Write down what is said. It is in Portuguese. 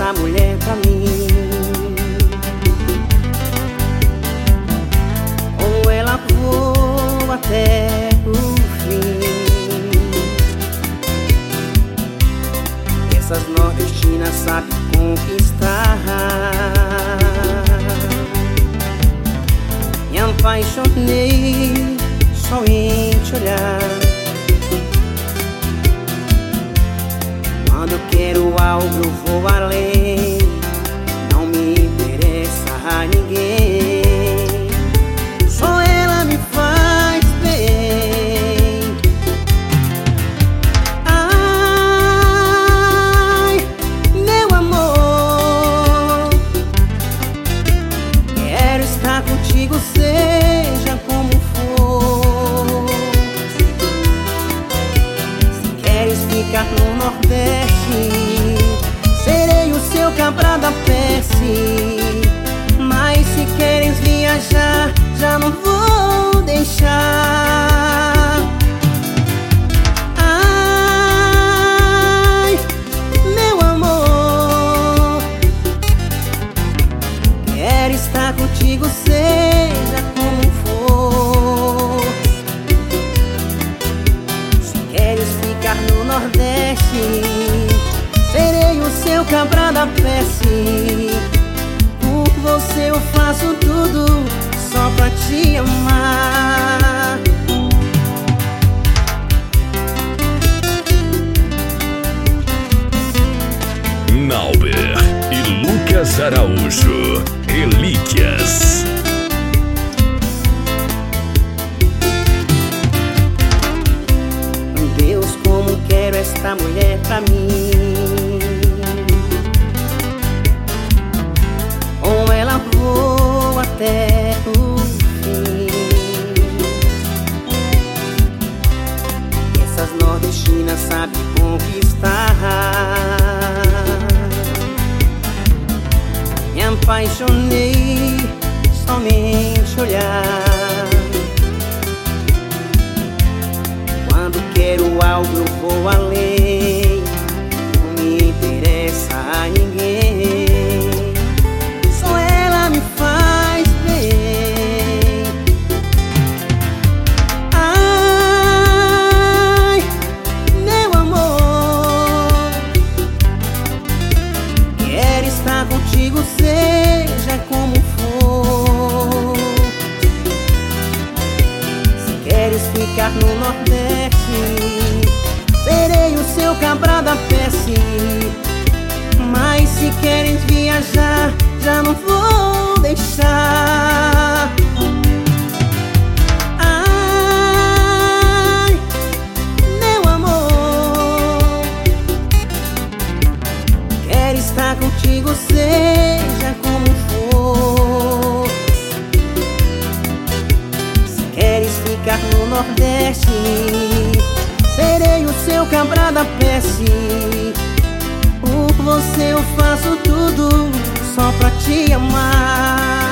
essa mulher pra mim. Com ela vou até o fim. Essas nordestinas sabem conquistar. Me apaixonei só em te olhar. Quando eu quero algo eu vou além. Não me interessa a ninguém. Só ela me faz bem. Ai, meu amor, quero estar contigo, seja como for. Se queres ficar no Nordeste, serei o seu cabra da peste. Mas se queres viajar, já não vou deixar. Ai, meu amor, quero estar contigo, seja como for. Se queres ficar no Nordeste, serei o seu cabra da peste. Por você eu faço tudo só pra te amar. Nauber e Lucas Araújo, Relíquias. Deus, como quero esta mulher pra mim. Com ela vou até o fim. Essas nordestinas sabem conquistar. Me apaixonei somente olhar. Quando quero algo eu vou além. Não me interessa a ninguém. Só ela me faz bem. Ai, meu amor, quero estar contigo, seja como for. Se queres ficar no Nordeste, serei o seu cabra da peste. Mas se queres viajar, já não vou deixar. Ai, meu amor, quero estar contigo, seja como for. Se queres ficar no Nordeste, serei o seu cabra da peste. Por você eu faço tudo só pra te amar.